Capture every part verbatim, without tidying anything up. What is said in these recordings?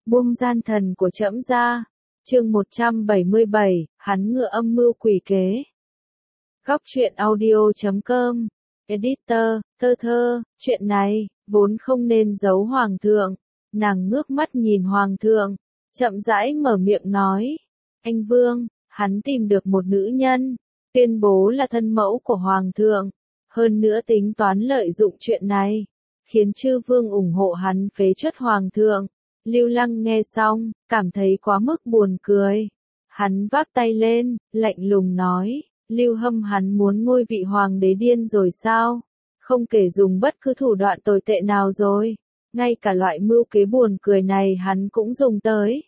Buông gian thần của trẫm ra. Chương một trăm bảy mươi bảy, hắn ngựa âm mưu quỷ kế. Góc truyện audio chấm com. Editor, Thơ Thơ, chuyện này, vốn không nên giấu hoàng thượng. Nàng ngước mắt nhìn hoàng thượng, chậm rãi mở miệng nói. Anh Vương, hắn tìm được một nữ nhân, tuyên bố là thân mẫu của hoàng thượng. Hơn nữa tính toán lợi dụng chuyện này, khiến chư vương ủng hộ hắn phế truất hoàng thượng. Lưu Lăng nghe xong, cảm thấy quá mức buồn cười. Hắn vác tay lên, lạnh lùng nói, Lưu Hâm hắn muốn ngôi vị hoàng đế điên rồi sao? Không kể dùng bất cứ thủ đoạn tồi tệ nào rồi, ngay cả loại mưu kế buồn cười này hắn cũng dùng tới.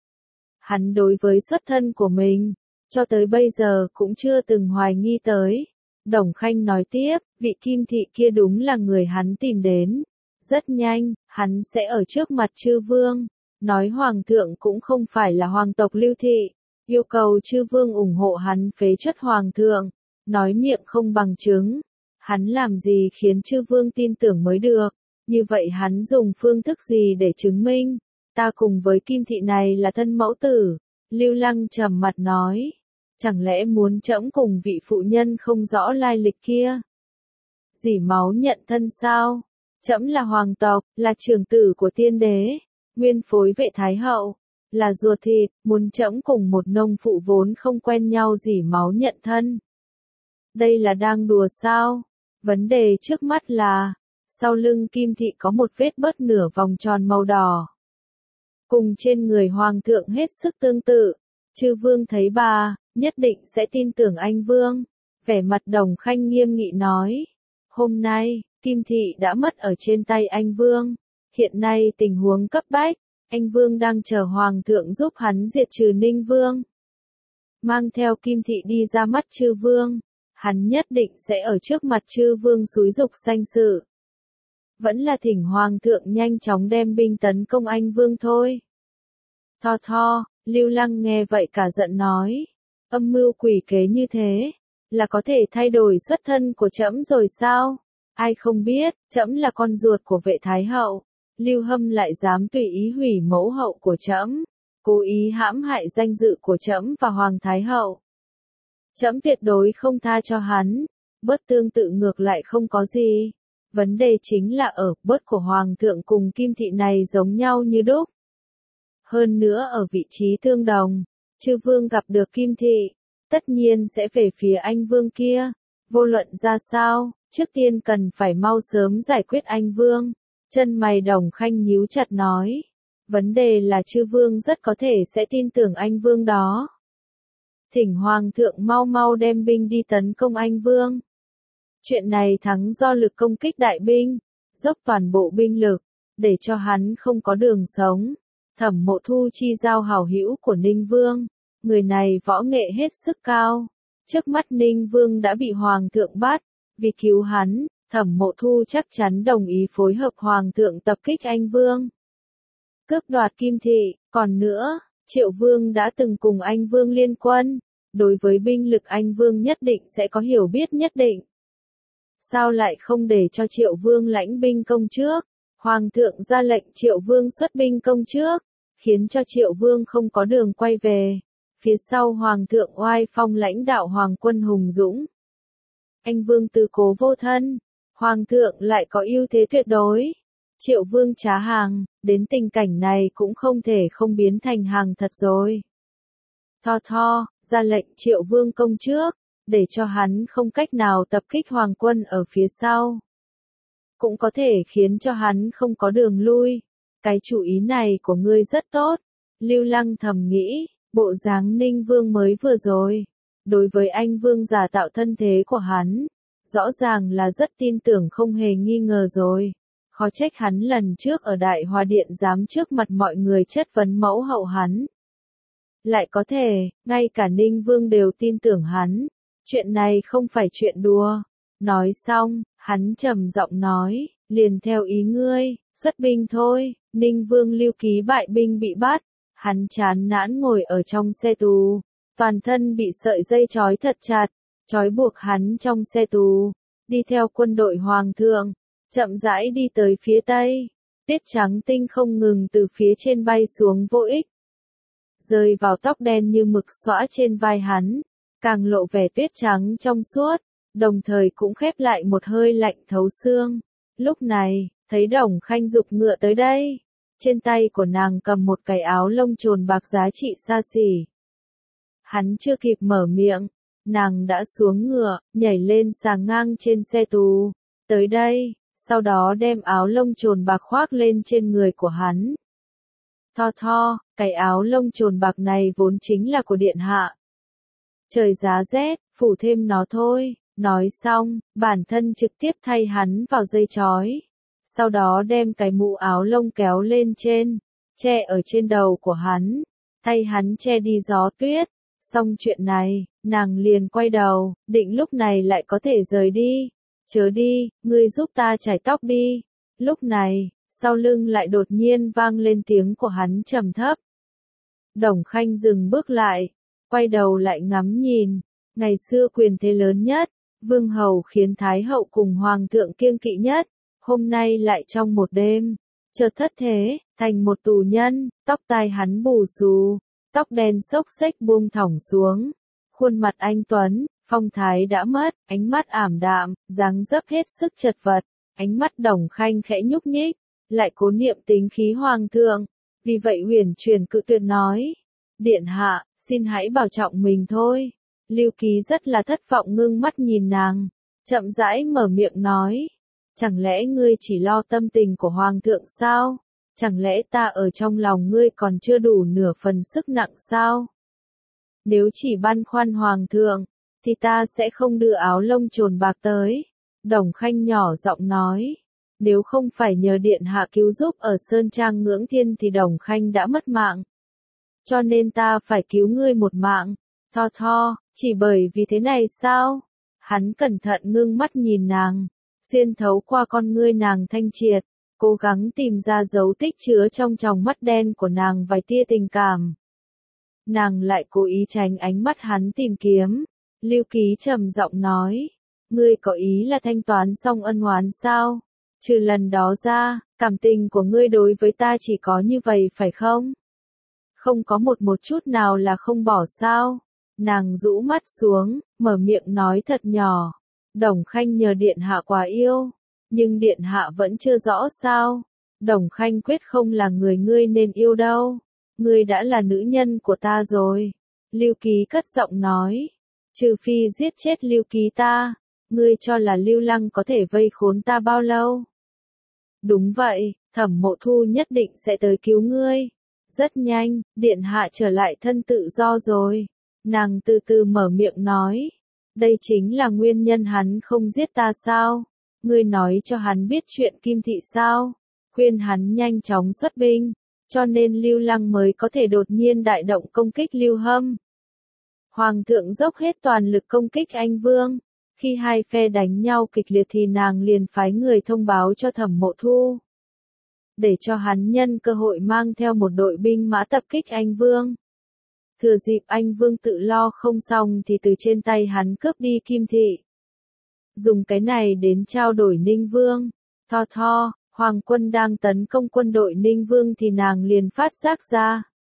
Hắn đối với xuất thân của mình, cho tới bây giờ cũng chưa từng hoài nghi tới. Đồng Khanh nói tiếp, vị Kim Thị kia đúng là người hắn tìm đến. Rất nhanh, hắn sẽ ở trước mặt chư vương, nói hoàng thượng cũng không phải là hoàng tộc Lưu Thị, yêu cầu chư vương ủng hộ hắn phế truất hoàng thượng, nói miệng không bằng chứng. Hắn làm gì khiến chư vương tin tưởng mới được, như vậy hắn dùng phương thức gì để chứng minh, ta cùng với Kim Thị này là thân mẫu tử. Lưu Lăng trầm mặt nói, chẳng lẽ muốn trẫm cùng vị phụ nhân không rõ lai lịch kia dỉ máu nhận thân sao? Trẫm là hoàng tộc, là trưởng tử của tiên đế, nguyên phối vệ thái hậu, là ruột thịt, muốn trẫm cùng một nông phụ vốn không quen nhau dỉ máu nhận thân. Đây là đang đùa sao? Vấn đề trước mắt là, sau lưng Kim Thị có một vết bớt nửa vòng tròn màu đỏ. Cùng trên người hoàng thượng hết sức tương tự, chư vương thấy bà, nhất định sẽ tin tưởng anh Vương. Vẻ mặt Đồng Khanh nghiêm nghị nói, hôm nay, Kim Thị đã mất ở trên tay anh Vương. Hiện nay tình huống cấp bách, anh Vương đang chờ hoàng thượng giúp hắn diệt trừ Ninh Vương. Mang theo Kim Thị đi ra mắt chư vương, hắn nhất định sẽ ở trước mặt chư vương xúi giục sanh sự. Vẫn là thỉnh hoàng thượng nhanh chóng đem binh tấn công anh Vương thôi. Tho tho, Lưu Lăng nghe vậy cả giận nói, âm mưu quỷ kế như thế, là có thể thay đổi xuất thân của trẫm rồi sao? Ai không biết, trẫm là con ruột của vệ thái hậu, Lưu Hâm lại dám tùy ý hủy mẫu hậu của trẫm, cố ý hãm hại danh dự của trẫm và hoàng thái hậu. Trẫm tuyệt đối không tha cho hắn, bớt tương tự ngược lại không có gì. Vấn đề chính là ở bớt của hoàng thượng cùng Kim Thị này giống nhau như đúc. Hơn nữa ở vị trí tương đồng, chư vương gặp được Kim Thị, tất nhiên sẽ về phía anh Vương kia. Vô luận ra sao, trước tiên cần phải mau sớm giải quyết anh Vương. Chân mày Đồng Khanh nhíu chặt nói, vấn đề là chư vương rất có thể sẽ tin tưởng anh Vương đó. Thỉnh hoàng thượng mau mau đem binh đi tấn công anh Vương. Chuyện này thắng do lực công kích đại binh, dốc toàn bộ binh lực, để cho hắn không có đường sống. Thẩm Mộ Thu chi giao hảo hữu của Ninh Vương, người này võ nghệ hết sức cao. Trước mắt Ninh Vương đã bị hoàng thượng bắt, vì cứu hắn, Thẩm Mộ Thu chắc chắn đồng ý phối hợp hoàng thượng tập kích anh Vương. Cướp đoạt Kim Thị, còn nữa, Triệu Vương đã từng cùng anh Vương liên quân, đối với binh lực anh Vương nhất định sẽ có hiểu biết nhất định. Sao lại không để cho Triệu Vương lãnh binh công trước? Hoàng thượng ra lệnh Triệu Vương xuất binh công trước, khiến cho Triệu Vương không có đường quay về. Phía sau hoàng thượng oai phong lãnh đạo hoàng quân hùng dũng. Anh Vương tư cố vô thân, hoàng thượng lại có ưu thế tuyệt đối. Triệu Vương trá hàng, đến tình cảnh này cũng không thể không biến thành hàng thật rồi. Tho tho, ra lệnh Triệu Vương công trước, để cho hắn không cách nào tập kích hoàng quân ở phía sau. Cũng có thể khiến cho hắn không có đường lui. Cái chủ ý này của ngươi rất tốt. Lưu Lăng thầm nghĩ, bộ dáng Ninh Vương mới vừa rồi, đối với anh Vương giả tạo thân thế của hắn, rõ ràng là rất tin tưởng không hề nghi ngờ rồi. Khó trách hắn lần trước ở Đại Hòa Điện dám trước mặt mọi người chất vấn mẫu hậu hắn. Lại có thể, ngay cả Ninh Vương đều tin tưởng hắn. Chuyện này không phải chuyện đùa. Nói xong, hắn trầm giọng nói, liền theo ý ngươi, xuất binh thôi. Ninh Vương Lưu Ký bại binh bị bắt, hắn chán nản ngồi ở trong xe tù, toàn thân bị sợi dây trói thật chặt, trói buộc hắn trong xe tù, đi theo quân đội hoàng thượng, chậm rãi đi tới phía tây. Tuyết trắng tinh không ngừng từ phía trên bay xuống vô ích, rơi vào tóc đen như mực xõa trên vai hắn, càng lộ vẻ tuyết trắng trong suốt, đồng thời cũng khép lại một hơi lạnh thấu xương. Lúc này, thấy Đồng Khanh giục ngựa tới đây, trên tay của nàng cầm một cái áo lông trồn bạc giá trị xa xỉ. Hắn chưa kịp mở miệng, nàng đã xuống ngựa, nhảy lên sàng ngang trên xe tù, tới đây, sau đó đem áo lông trồn bạc khoác lên trên người của hắn. Tho tho, cái áo lông trồn bạc này vốn chính là của điện hạ. Trời giá rét, phủ thêm nó thôi. Nói xong, bản thân trực tiếp thay hắn vào dây chói. Sau đó đem cái mũ áo lông kéo lên trên, che ở trên đầu của hắn, thay hắn che đi gió tuyết. Xong chuyện này, nàng liền quay đầu, định lúc này lại có thể rời đi. Chớ đi, ngươi giúp ta chải tóc đi. Lúc này, sau lưng lại đột nhiên vang lên tiếng của hắn trầm thấp. Đồng Khanh dừng bước lại, quay đầu lại ngắm nhìn. Ngày xưa quyền thế lớn nhất, vương hầu khiến thái hậu cùng hoàng thượng kiêng kỵ nhất, hôm nay lại trong một đêm, chợt thất thế, thành một tù nhân. Tóc tai hắn bù xù, tóc đen xốc xếch buông thõng xuống, khuôn mặt anh tuấn, phong thái đã mất, ánh mắt ảm đạm, dáng dấp hết sức chật vật. Ánh mắt Đồng Khanh khẽ nhúc nhích, lại cố niệm tính khí hoàng thượng, vì vậy huyền truyền cự tuyệt nói: điện hạ, xin hãy bảo trọng mình thôi. Lưu Ký rất là thất vọng ngưng mắt nhìn nàng, chậm rãi mở miệng nói: chẳng lẽ ngươi chỉ lo tâm tình của hoàng thượng sao? Chẳng lẽ ta ở trong lòng ngươi còn chưa đủ nửa phần sức nặng sao? Nếu chỉ băn khoăn hoàng thượng, thì ta sẽ không đưa áo lông trồn bạc tới. Đồng Khanh nhỏ giọng nói. Nếu không phải nhờ điện hạ cứu giúp ở Sơn Trang Ngưỡng Thiên thì Đồng Khanh đã mất mạng. Cho nên ta phải cứu ngươi một mạng. Tho tho, chỉ bởi vì thế này sao? Hắn cẩn thận ngưng mắt nhìn nàng, xuyên thấu qua con ngươi nàng thanh triệt, cố gắng tìm ra dấu tích chứa trong tròng mắt đen của nàng vài tia tình cảm. Nàng lại cố ý tránh ánh mắt hắn tìm kiếm. Lưu Ký trầm giọng nói: ngươi có ý là thanh toán xong ân oán sao? Trừ lần đó ra, cảm tình của ngươi đối với ta chỉ có như vậy phải không? Không có một một chút nào là không bỏ sao? Nàng rũ mắt xuống, mở miệng nói thật nhỏ. Đồng Khanh nhờ điện hạ quá yêu, nhưng điện hạ vẫn chưa rõ sao? Đồng Khanh quyết không là người ngươi nên yêu đâu. Ngươi đã là nữ nhân của ta rồi. Lưu Ký cất giọng nói. Trừ phi giết chết Lưu Ký ta, ngươi cho là Lưu Lăng có thể vây khốn ta bao lâu? Đúng vậy, Thẩm Mộ Thu nhất định sẽ tới cứu ngươi. Rất nhanh, điện hạ trở lại thân tự do rồi. Nàng từ từ mở miệng nói. Đây chính là nguyên nhân hắn không giết ta sao? Ngươi nói cho hắn biết chuyện Kim Thị sao? Khuyên hắn nhanh chóng xuất binh, cho nên Lưu Lăng mới có thể đột nhiên đại động công kích Lưu Hâm. Hoàng thượng dốc hết toàn lực công kích Anh Vương. Khi hai phe đánh nhau kịch liệt thì nàng liền phái người thông báo cho Thẩm Mộ Thu, để cho hắn nhân cơ hội mang theo một đội binh mã tập kích Anh Vương. Thừa dịp Anh Vương tự lo không xong thì từ trên tay hắn cướp đi Kim Thị. Dùng cái này đến trao đổi Ninh Vương. Tho tho, Hoàng quân đang tấn công quân đội Ninh Vương thì nàng liền phát giác ra.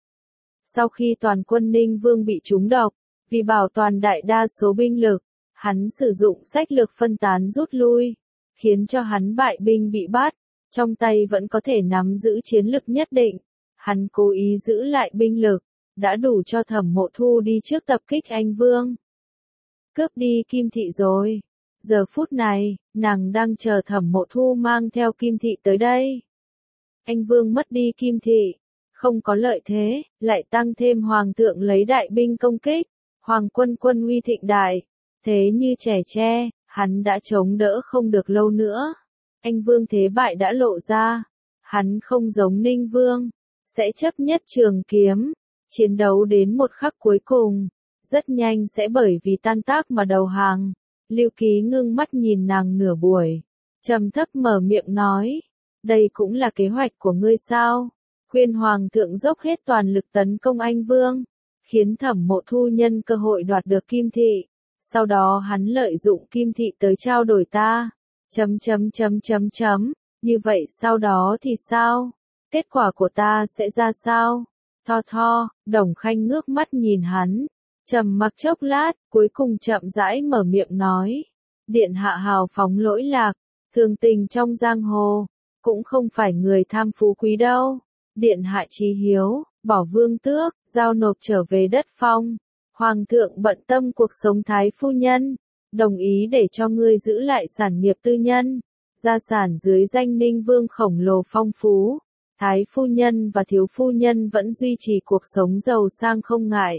Sau khi toàn quân Ninh Vương bị trúng độc, vì bảo toàn đại đa số binh lực, hắn sử dụng sách lược phân tán rút lui, khiến cho hắn bại binh bị bắt, trong tay vẫn có thể nắm giữ chiến lực nhất định. Hắn cố ý giữ lại binh lực, đã đủ cho Thẩm Mộ Thu đi trước tập kích Anh Vương. Cướp đi Kim Thị rồi. Giờ phút này, nàng đang chờ Thẩm Mộ Thu mang theo Kim Thị tới đây. Anh Vương mất đi Kim Thị, không có lợi thế, lại tăng thêm Hoàng thượng lấy đại binh công kích, Hoàng quân quân uy thịnh đại, thế như trẻ tre, hắn đã chống đỡ không được lâu nữa. Anh Vương thế bại đã lộ ra, hắn không giống Ninh Vương, sẽ chấp nhất trường kiếm, chiến đấu đến một khắc cuối cùng, rất nhanh sẽ bởi vì tan tác mà đầu hàng. Lưu Ký ngưng mắt nhìn nàng nửa buổi, trầm thấp mở miệng nói, đây cũng là kế hoạch của ngươi sao? Khuyên Hoàng thượng dốc hết toàn lực tấn công Anh Vương, khiến Thẩm Mộ Thu nhân cơ hội đoạt được Kim Thị, sau đó hắn lợi dụng Kim Thị tới trao đổi ta. Chấm chấm chấm chấm chấm. Như vậy sau đó thì sao? Kết quả của ta sẽ ra sao? Tho tho, Đồng Khanh ngước mắt nhìn hắn, trầm mặc chốc lát, cuối cùng chậm rãi mở miệng nói. Điện hạ hào phóng lỗi lạc, thường tình trong giang hồ, cũng không phải người tham phú quý đâu. Điện hạ chí hiếu, bỏ vương tước, giao nộp trở về đất phong. Hoàng thượng bận tâm cuộc sống thái phu nhân, đồng ý để cho ngươi giữ lại sản nghiệp tư nhân. Gia sản dưới danh Ninh Vương khổng lồ phong phú. Thái phu nhân và thiếu phu nhân vẫn duy trì cuộc sống giàu sang không ngại.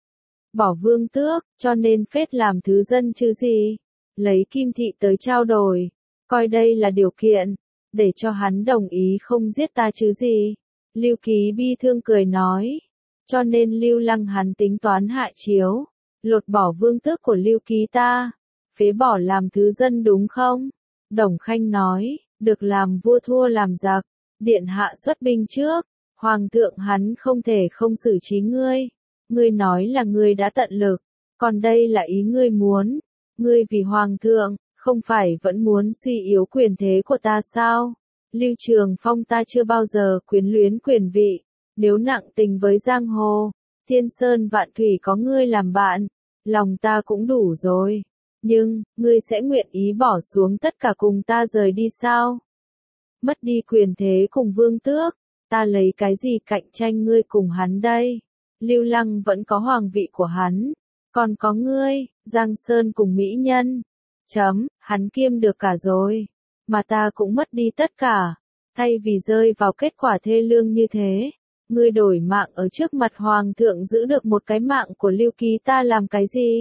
Bỏ vương tước, cho nên phết làm thứ dân chứ gì. Lấy kim thị tới trao đổi, coi đây là điều kiện, để cho hắn đồng ý không giết ta chứ gì. Lưu Ký bi thương cười nói, cho nên Lưu Lăng hắn tính toán hạ chiếu, lột bỏ vương tước của Lưu Ký ta, phế bỏ làm thứ dân đúng không? Đồng Khanh nói, được làm vua thua làm giặc, điện hạ xuất binh trước, hoàng thượng hắn không thể không xử trí ngươi. Ngươi nói là ngươi đã tận lực, còn đây là ý ngươi muốn. Ngươi vì hoàng thượng, không phải vẫn muốn suy yếu quyền thế của ta sao? Lưu Trường Phong ta chưa bao giờ quyến luyến quyền vị, nếu nặng tình với giang hồ, thiên sơn vạn thủy có ngươi làm bạn, lòng ta cũng đủ rồi. Nhưng, ngươi sẽ nguyện ý bỏ xuống tất cả cùng ta rời đi sao? Mất đi quyền thế cùng vương tước, ta lấy cái gì cạnh tranh ngươi cùng hắn đây? Lưu Lăng vẫn có hoàng vị của hắn, còn có ngươi, Giang Sơn cùng mỹ nhân. Chấm, hắn kiêm được cả rồi, mà ta cũng mất đi tất cả, thay vì rơi vào kết quả thê lương như thế. Ngươi đổi mạng ở trước mặt hoàng thượng giữ được một cái mạng của Lưu Ký ta làm cái gì?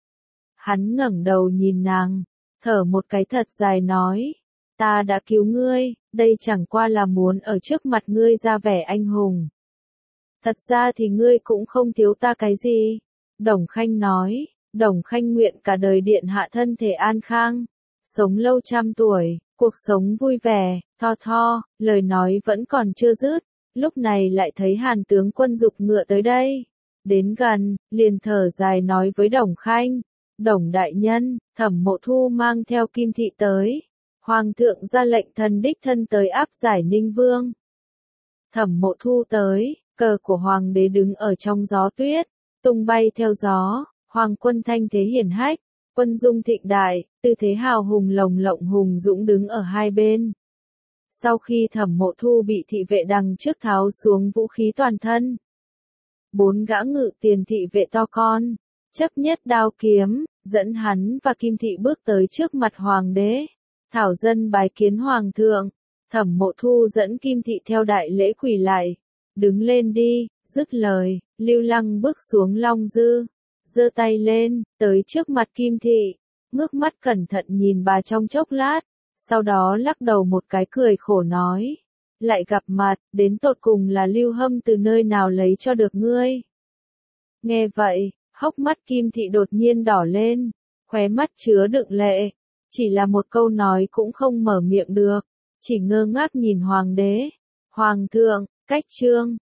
Hắn ngẩng đầu nhìn nàng, thở một cái thật dài nói, ta đã cứu ngươi, đây chẳng qua là muốn ở trước mặt ngươi ra vẻ anh hùng. Thật ra thì ngươi cũng không thiếu ta cái gì. Đồng Khanh nói, Đồng Khanh nguyện cả đời điện hạ thân thể an khang, sống lâu trăm tuổi, cuộc sống vui vẻ. Tho tho, lời nói vẫn còn chưa dứt, lúc này lại thấy Hàn tướng quân giục ngựa tới đây. Đến gần, liền thở dài nói với Đồng Khanh, Đồng đại nhân, Thẩm Mộ Thu mang theo kim thị tới. Hoàng thượng ra lệnh thần đích thân tới áp giải Ninh Vương. Thẩm Mộ Thu tới, cờ của hoàng đế đứng ở trong gió tuyết, tung bay theo gió, hoàng quân thanh thế hiển hách, quân dung thịnh đại, tư thế hào hùng lồng lộng hùng dũng đứng ở hai bên. Sau khi Thẩm Mộ Thu bị thị vệ đằng trước tháo xuống vũ khí toàn thân, bốn gã ngự tiền thị vệ to con, chấp nhất đao kiếm, dẫn hắn và kim thị bước tới trước mặt hoàng đế. Thảo dân bái kiến hoàng thượng. Thẩm Mộ Thu dẫn kim thị theo đại lễ quỳ lại. Đứng lên đi, dứt lời, Lưu Lăng bước xuống long dư, giơ tay lên, tới trước mặt kim thị, ngước mắt cẩn thận nhìn bà trong chốc lát, sau đó lắc đầu một cái cười khổ nói, lại gặp mặt, đến tột cùng là Lưu Hâm từ nơi nào lấy cho được ngươi. Nghe vậy, hốc mắt kim thị đột nhiên đỏ lên, khóe mắt chứa đựng lệ, chỉ là một câu nói cũng không mở miệng được, chỉ ngơ ngác nhìn hoàng đế. Hoàng thượng, cách chương